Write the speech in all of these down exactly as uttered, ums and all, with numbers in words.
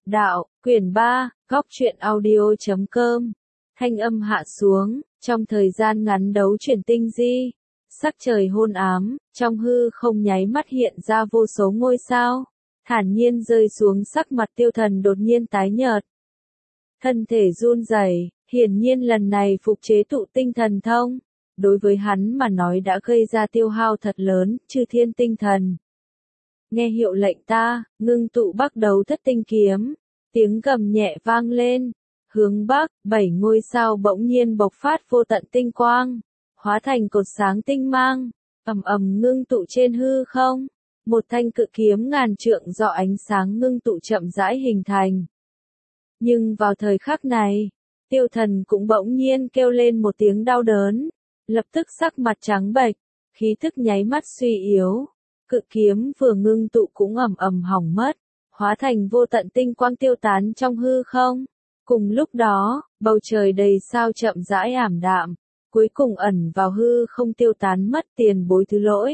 Đạo, quyển ba, góc truyện audio.com. Thanh âm hạ xuống, trong thời gian ngắn đấu chuyển tinh di. Sắc trời hôn ám, trong hư không nháy mắt hiện ra vô số ngôi sao. Thản nhiên rơi xuống, sắc mặt Tiêu Thần đột nhiên tái nhợt. Thân thể run rẩy, hiển nhiên lần này phục chế tụ tinh thần thông. Đối với hắn mà nói đã gây ra tiêu hao thật lớn, chư thiên tinh thần. Nghe hiệu lệnh ta, ngưng tụ bắt đầu thất tinh kiếm. Tiếng gầm nhẹ vang lên. Hướng bắc, bảy ngôi sao bỗng nhiên bộc phát vô tận tinh quang. Hóa thành cột sáng tinh mang. Ầm ầm ngưng tụ trên hư không. Một thanh cự kiếm ngàn trượng do ánh sáng ngưng tụ chậm rãi hình thành. Nhưng vào thời khắc này, Tiêu Thần cũng bỗng nhiên kêu lên một tiếng đau đớn. Lập tức sắc mặt trắng bệch, khí thức nháy mắt suy yếu. Cự kiếm vừa ngưng tụ cũng ầm ầm hỏng mất, hóa thành vô tận tinh quang tiêu tán trong hư không. Cùng lúc đó, bầu trời đầy sao chậm rãi ảm đạm, cuối cùng ẩn vào hư không tiêu tán mất. Tiền bối thứ lỗi.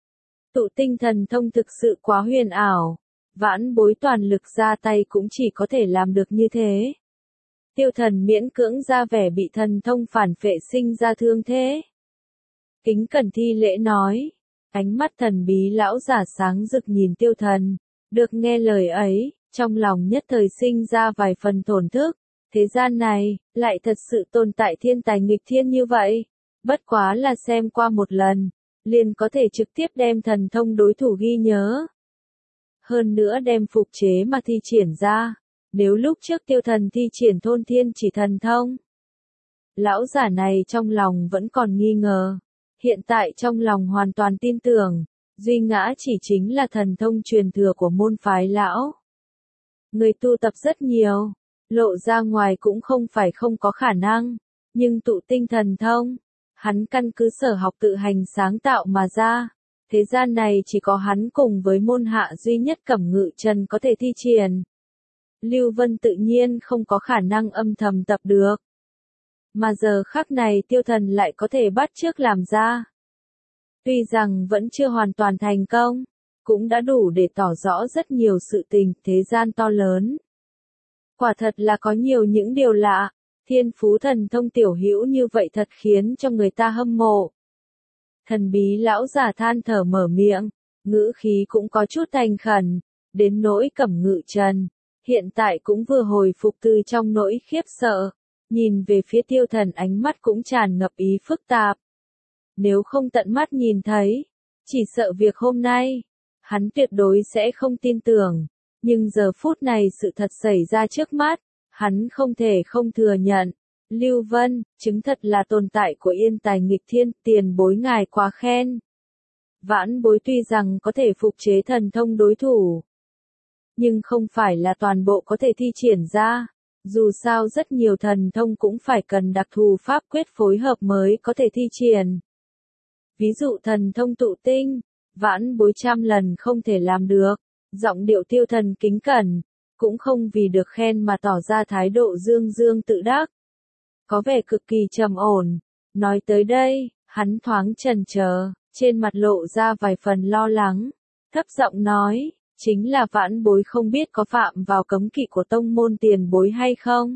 Tụ tinh thần thông thực sự quá huyền ảo, vãn bối toàn lực ra tay cũng chỉ có thể làm được như thế. Tiêu Thần miễn cưỡng ra vẻ bị thần thông phản phệ sinh ra thương thế. Kính cẩn thi lễ nói. Ánh mắt thần bí lão giả sáng rực nhìn Tiêu Thần. Được nghe lời ấy, trong lòng nhất thời sinh ra vài phần thổn thức. Thế gian này, lại thật sự tồn tại thiên tài nghịch thiên như vậy. Bất quá là xem qua một lần, liền có thể trực tiếp đem thần thông đối thủ ghi nhớ. Hơn nữa đem phục chế mà thi triển ra. Nếu lúc trước Tiêu Thần thi triển thôn thiên chỉ thần thông, lão giả này trong lòng vẫn còn nghi ngờ. Hiện tại trong lòng hoàn toàn tin tưởng, Duy Ngã chỉ chính là thần thông truyền thừa của môn phái lão. Người tu tập rất nhiều, lộ ra ngoài cũng không phải không có khả năng, nhưng tụ tinh thần thông, hắn căn cứ sở học tự hành sáng tạo mà ra. Thế gian này chỉ có hắn cùng với môn hạ duy nhất Cẩm Ngự Trần có thể thi triển. Lưu Vân tự nhiên không có khả năng âm thầm tập được. Mà giờ khắc này Tiêu Thần lại có thể bắt chước làm ra. Tuy rằng vẫn chưa hoàn toàn thành công, cũng đã đủ để tỏ rõ rất nhiều sự tình. Thế gian to lớn, quả thật là có nhiều những điều lạ. Thiên phú thần thông tiểu hữu như vậy thật khiến cho người ta hâm mộ. Thần bí lão giả than thở mở miệng, ngữ khí cũng có chút thành khẩn. Đến nỗi Cẩm Ngự Trần, hiện tại cũng vừa hồi phục từ trong nỗi khiếp sợ. Nhìn về phía Tiêu Thần, ánh mắt cũng tràn ngập ý phức tạp. Nếu không tận mắt nhìn thấy, chỉ sợ việc hôm nay, hắn tuyệt đối sẽ không tin tưởng. Nhưng giờ phút này sự thật xảy ra trước mắt, hắn không thể không thừa nhận. Lưu Vân, chứng thật là tồn tại của yên tài nghịch thiên, tiền bối ngài quá khen. Vãn bối tuy rằng có thể phục chế thần thông đối thủ, nhưng không phải là toàn bộ có thể thi triển ra. Dù sao rất nhiều thần thông cũng phải cần đặc thù pháp quyết phối hợp mới có thể thi triển. Ví dụ thần thông tụ tinh, vãn bối trăm lần không thể làm được. Giọng điệu Tiêu Thần kính cẩn, cũng không vì được khen mà tỏ ra thái độ dương dương tự đắc. Có vẻ cực kỳ trầm ổn. Nói tới đây, hắn thoáng chần chờ, trên mặt lộ ra vài phần lo lắng. Thấp giọng nói. Chính là vãn bối không biết có phạm vào cấm kỵ của tông môn tiền bối hay không.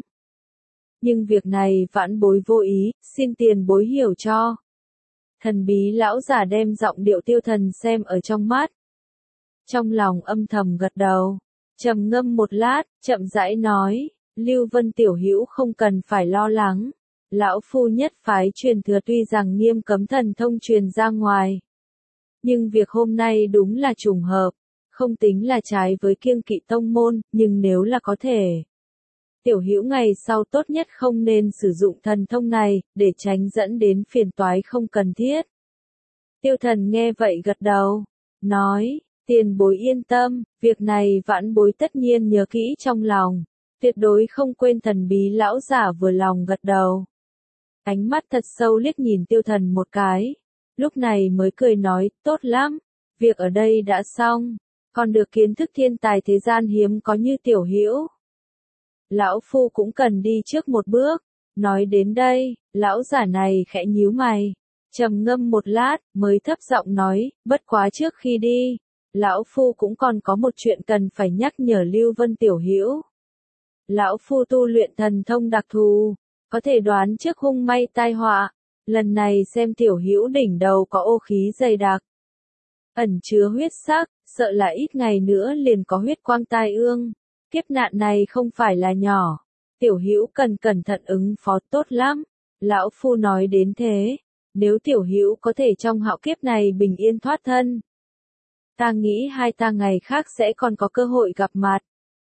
Nhưng việc này vãn bối vô ý, xin tiền bối hiểu cho. Thần bí lão giả đem giọng điệu Tiêu Thần xem ở trong mắt. Trong lòng âm thầm gật đầu, trầm ngâm một lát, chậm rãi nói, Lưu Vân tiểu hữu không cần phải lo lắng. Lão phu nhất phái truyền thừa tuy rằng nghiêm cấm thần thông truyền ra ngoài, nhưng việc hôm nay đúng là trùng hợp. Không tính là trái với kiêng kỵ tông môn, nhưng nếu là có thể, tiểu hữu ngày sau tốt nhất không nên sử dụng thần thông này, để tránh dẫn đến phiền toái không cần thiết. Tiêu Thần nghe vậy gật đầu, nói, tiền bối yên tâm, việc này vãn bối tất nhiên nhớ kỹ trong lòng, tuyệt đối không quên. Thần bí lão giả vừa lòng gật đầu. Ánh mắt thật sâu liếc nhìn Tiêu Thần một cái, lúc này mới cười nói, tốt lắm, việc ở đây đã xong. Còn được kiến thức thiên tài thế gian hiếm có như tiểu hữu, lão phu cũng cần đi trước một bước. Nói đến đây, lão giả này khẽ nhíu mày, trầm ngâm một lát, mới thấp giọng nói, bất quá trước khi đi, lão phu cũng còn có một chuyện cần phải nhắc nhở Lưu Vân tiểu hữu. lão phu tu luyện thần thông đặc thù, có thể đoán trước hung may tai họa, lần này xem tiểu hữu đỉnh đầu có ô khí dày đặc, ẩn chứa huyết sắc, sợ là ít ngày nữa liền có huyết quang tai ương, kiếp nạn này không phải là nhỏ, tiểu hữu cần cẩn thận ứng phó tốt lắm, lão phu nói đến thế, nếu tiểu hữu có thể trong hạo kiếp này bình yên thoát thân, ta nghĩ hai ta ngày khác sẽ còn có cơ hội gặp mặt.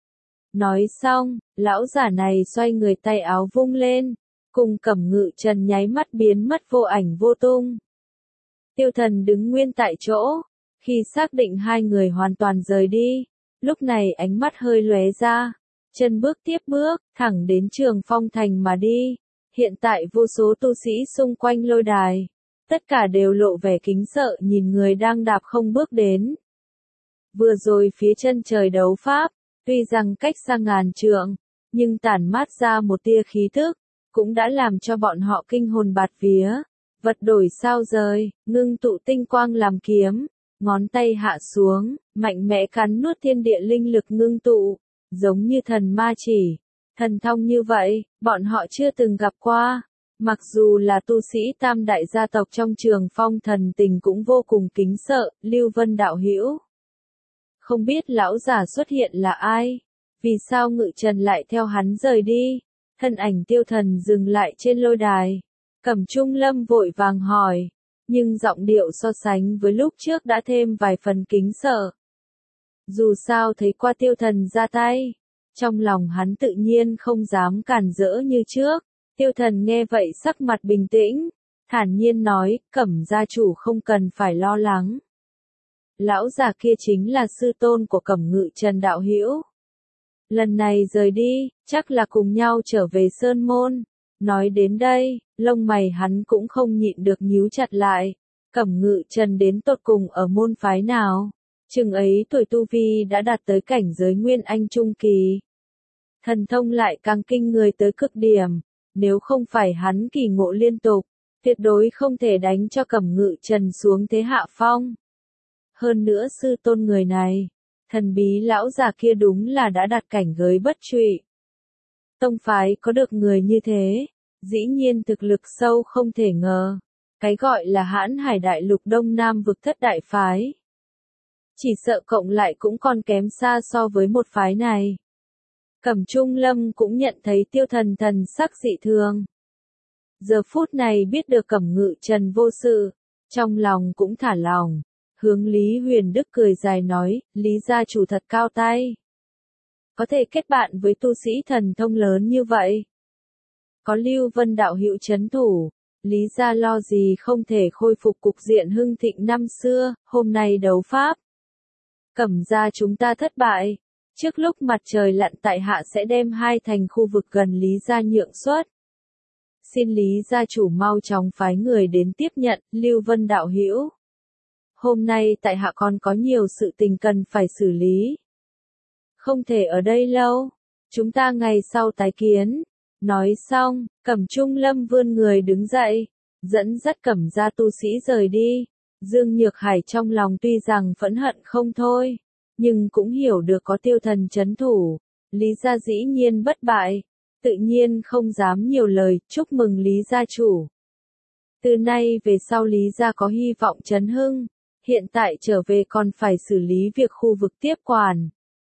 Nói xong, lão giả này xoay người tay áo vung lên, cùng Cẩm Ngự Trần nháy mắt biến mất vô ảnh vô tung. Tiêu Thần đứng nguyên tại chỗ, khi xác định hai người hoàn toàn rời đi, lúc này ánh mắt hơi lóe ra, chân bước tiếp bước, thẳng đến Trường Phong Thành mà đi. Hiện tại vô số tu sĩ xung quanh lôi đài, tất cả đều lộ vẻ kính sợ nhìn người đang đạp không bước đến. Vừa rồi phía chân trời đấu pháp, tuy rằng cách xa ngàn trượng, nhưng tản mát ra một tia khí tức, cũng đã làm cho bọn họ kinh hồn bạt vía. Vật đổi sao rời, ngưng tụ tinh quang làm kiếm, ngón tay hạ xuống, mạnh mẽ cắn nuốt thiên địa linh lực ngưng tụ, giống như thần ma chỉ. Thần thông như vậy, bọn họ chưa từng gặp qua. Mặc dù là tu sĩ tam đại gia tộc trong Trường Phong Thần Tình cũng vô cùng kính sợ, Lưu Vân đạo hữu. Không biết lão giả xuất hiện là ai? Vì sao Ngự Trần lại theo hắn rời đi? Thân ảnh Tiêu Thần dừng lại trên lôi đài. Cẩm Trung Lâm vội vàng hỏi, nhưng giọng điệu so sánh với lúc trước đã thêm vài phần kính sợ. Dù sao thấy qua Tiêu Thần ra tay, trong lòng hắn tự nhiên không dám cản rỡ như trước. Tiêu Thần nghe vậy sắc mặt bình tĩnh, thản nhiên nói, Cẩm gia chủ không cần phải lo lắng. Lão già kia chính là sư tôn của Cẩm Ngự Trần đạo hữu. Lần này rời đi, chắc là cùng nhau trở về Sơn Môn. Nói đến đây, lông mày hắn cũng không nhịn được nhíu chặt lại. Cẩm Ngự Trần đến tột cùng ở môn phái nào? Chừng ấy tuổi tu vi đã đạt tới cảnh giới Nguyên Anh Trung Kỳ. Thần thông lại càng kinh người tới cực điểm. Nếu không phải hắn kỳ ngộ liên tục, tuyệt đối không thể đánh cho Cẩm Ngự Trần xuống thế hạ phong. Hơn nữa sư tôn người này, thần bí lão già kia đúng là đã đạt cảnh giới bất trụy. Tông phái có được người như thế, dĩ nhiên thực lực sâu không thể ngờ. Cái gọi là Hãn Hải Đại Lục Đông Nam vực thất đại phái. Chỉ sợ cộng lại cũng còn kém xa so với một phái này. Cẩm Trung Lâm cũng nhận thấy Tiêu Thần thần sắc dị thường. Giờ phút này biết được Cẩm Ngự Trần vô sự, trong lòng cũng thả lòng, hướng Lý Huyền Đức cười dài nói, Lý gia chủ thật cao tay. Có thể kết bạn với tu sĩ thần thông lớn như vậy. Có Lưu Vân đạo hữu trấn thủ, Lý gia lo gì không thể khôi phục cục diện hưng thịnh năm xưa, hôm nay đấu pháp. Cẩm gia chúng ta thất bại. Trước lúc mặt trời lặn tại hạ sẽ đem hai thành khu vực gần Lý gia nhượng xuất. Xin Lý gia chủ mau chóng phái người đến tiếp nhận, Lưu Vân đạo hữu. Hôm nay tại hạ còn có nhiều sự tình cần phải xử lý. Không thể ở đây lâu, chúng ta ngày sau tái kiến. Nói xong, Cẩm Trung Lâm vươn người đứng dậy, dẫn dắt Cẩm gia tu sĩ rời đi. Dương Nhược Hải trong lòng tuy rằng phẫn hận không thôi, nhưng cũng hiểu được có Tiêu Thần trấn thủ, Lý gia dĩ nhiên bất bại, tự nhiên không dám nhiều lời, chúc mừng Lý gia chủ. Từ nay về sau Lý gia có hy vọng chấn hưng, hiện tại trở về còn phải xử lý việc khu vực tiếp quản.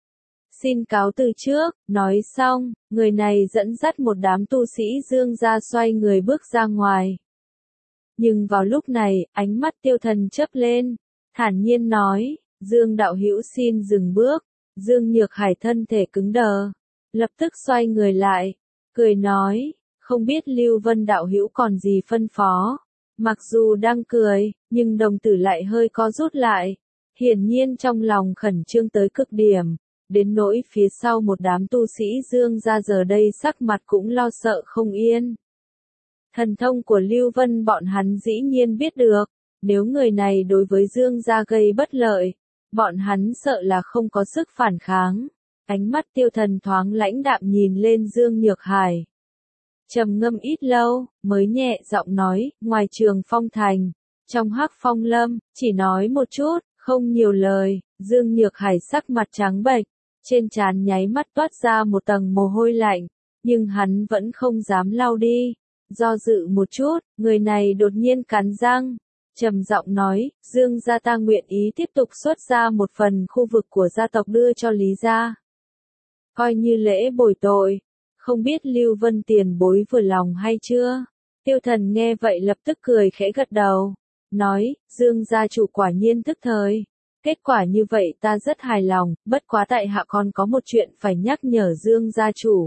Xin cáo từ trước, nói xong, người này dẫn dắt một đám tu sĩ Dương gia xoay người bước ra ngoài. Nhưng vào lúc này, ánh mắt Tiêu Thần chớp lên, thản nhiên nói, Dương đạo hữu xin dừng bước. Dương Nhược Hải thân thể cứng đờ, lập tức xoay người lại, cười nói, không biết Lưu Vân đạo hữu còn gì phân phó. Mặc dù đang cười, nhưng đồng tử lại hơi co rút lại, hiển nhiên trong lòng khẩn trương tới cực điểm, đến nỗi phía sau một đám tu sĩ Dương gia giờ đây sắc mặt cũng lo sợ không yên. Thần thông của Lưu Vân bọn hắn dĩ nhiên biết được, nếu người này đối với Dương gia gây bất lợi, bọn hắn sợ là không có sức phản kháng. Ánh mắt Tiêu Thần thoáng lãnh đạm nhìn lên Dương Nhược Hải. Trầm ngâm ít lâu, mới nhẹ giọng nói, ngoài Trường Phong Thành, trong Hắc Phong Lâm, chỉ nói một chút, không nhiều lời. Dương Nhược Hải sắc mặt trắng bệch, trên trán nháy mắt toát ra một tầng mồ hôi lạnh, nhưng hắn vẫn không dám lau đi. Do dự một chút, người này đột nhiên cắn răng, trầm giọng nói, Dương gia ta nguyện ý tiếp tục xuất ra một phần khu vực của gia tộc đưa cho Lý gia, coi như lễ bồi tội. Không biết Lưu Vân tiền bối vừa lòng hay chưa? Tiêu Thần nghe vậy lập tức cười khẽ gật đầu, nói, Dương gia chủ quả nhiên thức thời. Kết quả như vậy ta rất hài lòng, bất quá tại hạ còn có một chuyện phải nhắc nhở Dương gia chủ.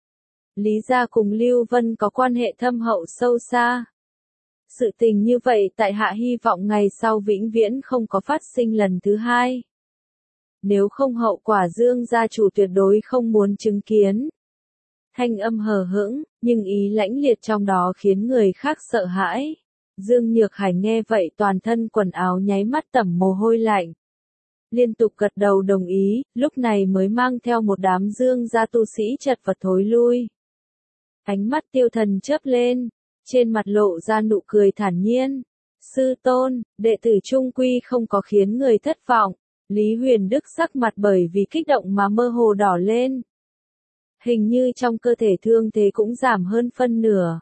Lý gia cùng Lưu Vân có quan hệ thâm hậu sâu xa. Sự tình như vậy tại hạ hy vọng ngày sau vĩnh viễn không có phát sinh lần thứ hai. Nếu không hậu quả Dương gia chủ tuyệt đối không muốn chứng kiến. Thanh âm hờ hững, nhưng ý lãnh liệt trong đó khiến người khác sợ hãi. Dương Nhược Hải nghe vậy toàn thân quần áo nháy mắt tẩm mồ hôi lạnh. Liên tục gật đầu đồng ý, lúc này mới mang theo một đám Dương gia tu sĩ chật vật thối lui. Ánh mắt Tiêu Thần chớp lên, trên mặt lộ ra nụ cười thản nhiên. Sư tôn, đệ tử trung quy không có khiến người thất vọng. Lý Huyền Đức sắc mặt bởi vì kích động mà mơ hồ đỏ lên. Hình như trong cơ thể thương thế cũng giảm hơn phân nửa.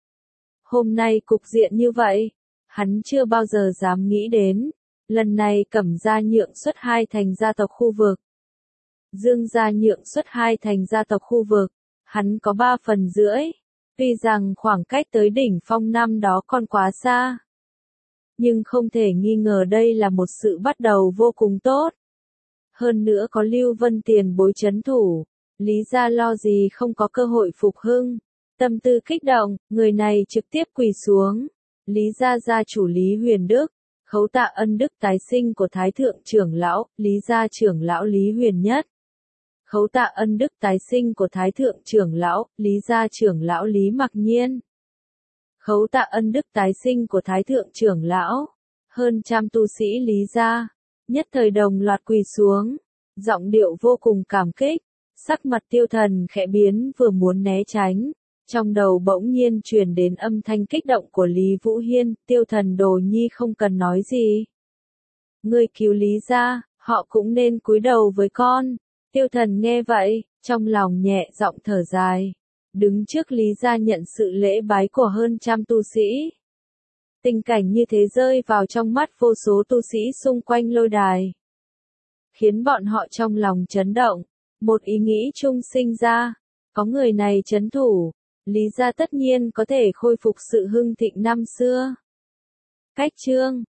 Hôm nay cục diện như vậy, hắn chưa bao giờ dám nghĩ đến. Lần này Cẩm gia nhượng xuất hai thành gia tộc khu vực. Dương gia nhượng xuất hai thành gia tộc khu vực. Hắn có ba phần rưỡi. Tuy rằng khoảng cách tới đỉnh phong năm đó còn quá xa. Nhưng không thể nghi ngờ đây là một sự bắt đầu vô cùng tốt. Hơn nữa có Lưu Vân tiền bối chấn thủ. Lý gia lo gì không có cơ hội phục hưng. Tâm tư kích động, người này trực tiếp quỳ xuống. Lý gia gia chủ Lý Huyền Đức, khấu tạ ân đức tái sinh của Thái thượng trưởng lão, Lý gia trưởng lão Lý Huyền Nhất. Khấu tạ ân đức tái sinh của Thái thượng trưởng lão, Lý gia trưởng lão Lý Mặc Nhiên. Khấu tạ ân đức tái sinh của Thái thượng trưởng lão, hơn trăm tu sĩ Lý gia, nhất thời đồng loạt quỳ xuống, giọng điệu vô cùng cảm kích. Sắc mặt Tiêu Thần khẽ biến vừa muốn né tránh, trong đầu bỗng nhiên truyền đến âm thanh kích động của Lý Vũ Hiên, Tiêu Thần đồ nhi không cần nói gì. Ngươi cứu Lý gia, họ cũng nên cúi đầu với con. Tiêu Thần nghe vậy, trong lòng nhẹ giọng thở dài, đứng trước Lý gia nhận sự lễ bái của hơn trăm tu sĩ. Tình cảnh như thế rơi vào trong mắt vô số tu sĩ xung quanh lôi đài, khiến bọn họ trong lòng chấn động. Một ý nghĩ chung sinh ra, có người này trấn thủ, Lý gia tất nhiên có thể khôi phục sự hưng thịnh năm xưa. Cách chương